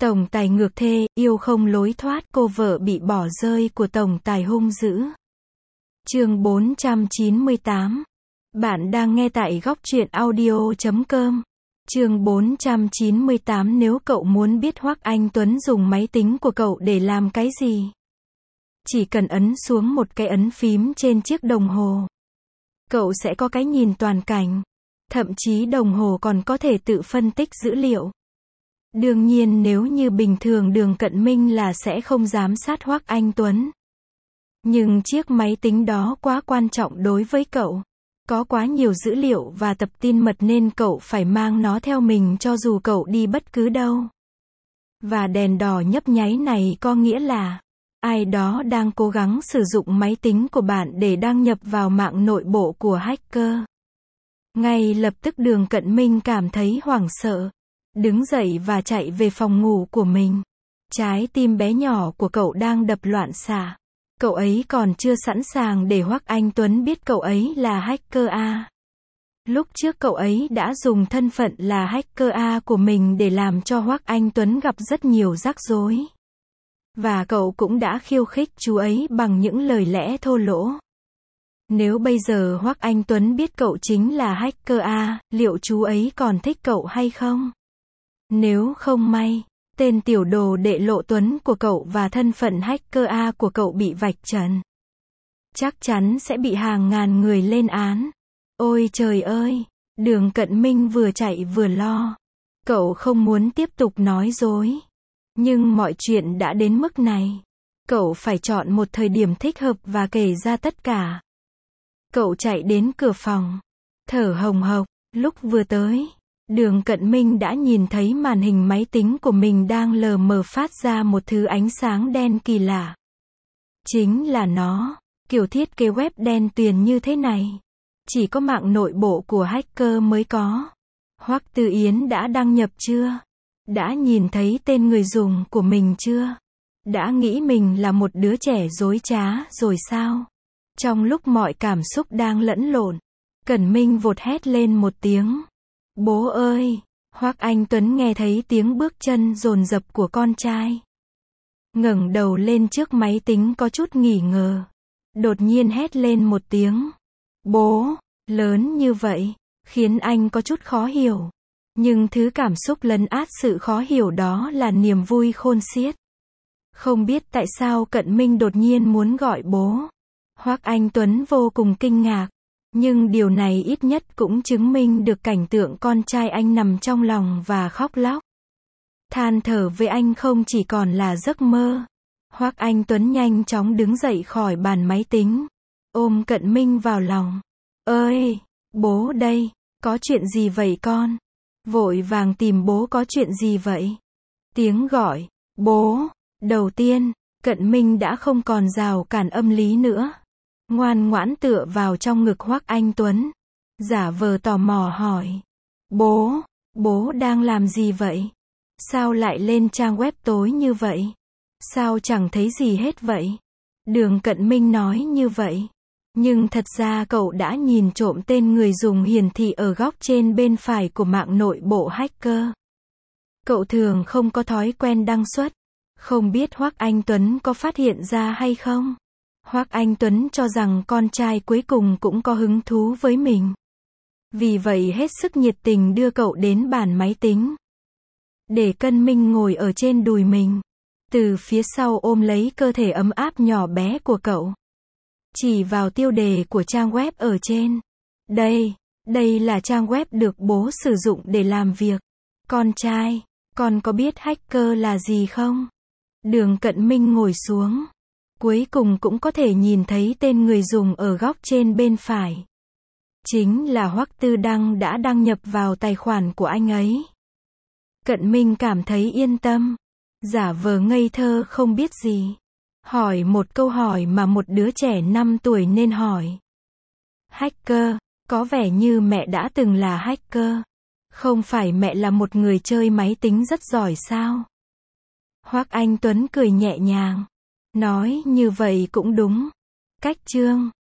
Tổng tài ngược thê, yêu không lối thoát, cô vợ bị bỏ rơi của tổng tài hung dữ. Chương 498. Bạn đang nghe tại góc truyện audio.com. Chương 498. Nếu cậu muốn biết Hoắc Anh Tuấn dùng máy tính của cậu để làm cái gì, chỉ cần ấn xuống một cái ấn phím trên chiếc đồng hồ, cậu sẽ có cái nhìn toàn cảnh. Thậm chí đồng hồ còn có thể tự phân tích dữ liệu. Đương nhiên nếu như bình thường Đường Cận Minh là sẽ không giám sát Hoắc Anh Tuấn. Nhưng chiếc máy tính đó quá quan trọng đối với cậu. Có quá nhiều dữ liệu và tập tin mật nên cậu phải mang nó theo mình cho dù cậu đi bất cứ đâu. Và đèn đỏ nhấp nháy này có nghĩa là ai đó đang cố gắng sử dụng máy tính của bạn để đăng nhập vào mạng nội bộ của hacker. Ngay lập tức Đường Cận Minh cảm thấy hoảng sợ. Đứng dậy và chạy về phòng ngủ của mình. Trái tim bé nhỏ của cậu đang đập loạn xạ. Cậu ấy còn chưa sẵn sàng để Hoắc Anh Tuấn biết cậu ấy là hacker A. Lúc trước cậu ấy đã dùng thân phận là hacker A của mình để làm cho Hoắc Anh Tuấn gặp rất nhiều rắc rối. Và cậu cũng đã khiêu khích chú ấy bằng những lời lẽ thô lỗ. Nếu bây giờ Hoắc Anh Tuấn biết cậu chính là hacker A, liệu chú ấy còn thích cậu hay không? Nếu không may, tên tiểu đồ đệ Lộ Tuấn của cậu và thân phận hacker A của cậu bị vạch trần, chắc chắn sẽ bị hàng ngàn người lên án. Ôi trời ơi! Đường Cận Minh vừa chạy vừa lo. Cậu không muốn tiếp tục nói dối. Nhưng mọi chuyện đã đến mức này. Cậu phải chọn một thời điểm thích hợp và kể ra tất cả. Cậu chạy đến cửa phòng, thở hồng hộc. Lúc vừa tới, Đường Cận Minh đã nhìn thấy màn hình máy tính của mình đang lờ mờ phát ra một thứ ánh sáng đen kỳ lạ. Chính là nó. Kiểu thiết kế web đen tuyền như thế này, chỉ có mạng nội bộ của hacker mới có. Hoắc Tư Yến đã đăng nhập chưa? Đã nhìn thấy tên người dùng của mình chưa? Đã nghĩ mình là một đứa trẻ dối trá rồi sao? Trong lúc mọi cảm xúc đang lẫn lộn, Cẩn Minh vụt hét lên một tiếng. Bố ơi! Hoắc Anh Tuấn nghe thấy tiếng bước chân dồn dập của con trai. Ngẩng đầu lên trước máy tính có chút nghỉ ngờ. Đột nhiên hét lên một tiếng. Bố! Lớn như vậy, khiến anh có chút khó hiểu. Nhưng thứ cảm xúc lấn át sự khó hiểu đó là niềm vui khôn xiết. Không biết tại sao Cận Minh đột nhiên muốn gọi bố. Hoắc Anh Tuấn vô cùng kinh ngạc. Nhưng điều này ít nhất cũng chứng minh được cảnh tượng con trai anh nằm trong lòng và khóc lóc. Than thở với anh không chỉ còn là giấc mơ. Hoắc Anh Tuấn nhanh chóng đứng dậy khỏi bàn máy tính. Ôm Cận Minh vào lòng. Ơi! Bố đây! Có chuyện gì vậy con? Vội vàng tìm bố có chuyện gì vậy? Tiếng gọi, bố! Đầu tiên, Cận Minh đã không còn rào cản âm lý nữa. Ngoan ngoãn tựa vào trong ngực Hoắc Anh Tuấn. Giả vờ tò mò hỏi. Bố đang làm gì vậy? Sao lại lên trang web tối như vậy? Sao chẳng thấy gì hết vậy? Đường Cận Minh nói như vậy. Nhưng thật ra cậu đã nhìn trộm tên người dùng hiển thị ở góc trên bên phải của mạng nội bộ hacker. Cậu thường không có thói quen đăng xuất. Không biết Hoắc Anh Tuấn có phát hiện ra hay không? Hoắc Anh Tuấn cho rằng con trai cuối cùng cũng có hứng thú với mình. Vì vậy hết sức nhiệt tình đưa cậu đến bàn máy tính. Để Cận Minh ngồi ở trên đùi mình. Từ phía sau ôm lấy cơ thể ấm áp nhỏ bé của cậu. Chỉ vào tiêu đề của trang web ở trên. Đây là trang web được bố sử dụng để làm việc. Con trai, con có biết hacker là gì không? Đường Cận Minh ngồi xuống. Cuối cùng cũng có thể nhìn thấy tên người dùng ở góc trên bên phải. Chính là Hoắc Tư Đăng đã đăng nhập vào tài khoản của anh ấy. Cận Minh cảm thấy yên tâm. Giả vờ ngây thơ không biết gì. Hỏi một câu hỏi mà một đứa trẻ 5 tuổi nên hỏi. Hacker, có vẻ như mẹ đã từng là hacker. Không phải mẹ là một người chơi máy tính rất giỏi sao? Hoắc Anh Tuấn cười nhẹ nhàng. Nói như vậy cũng đúng. Cách chương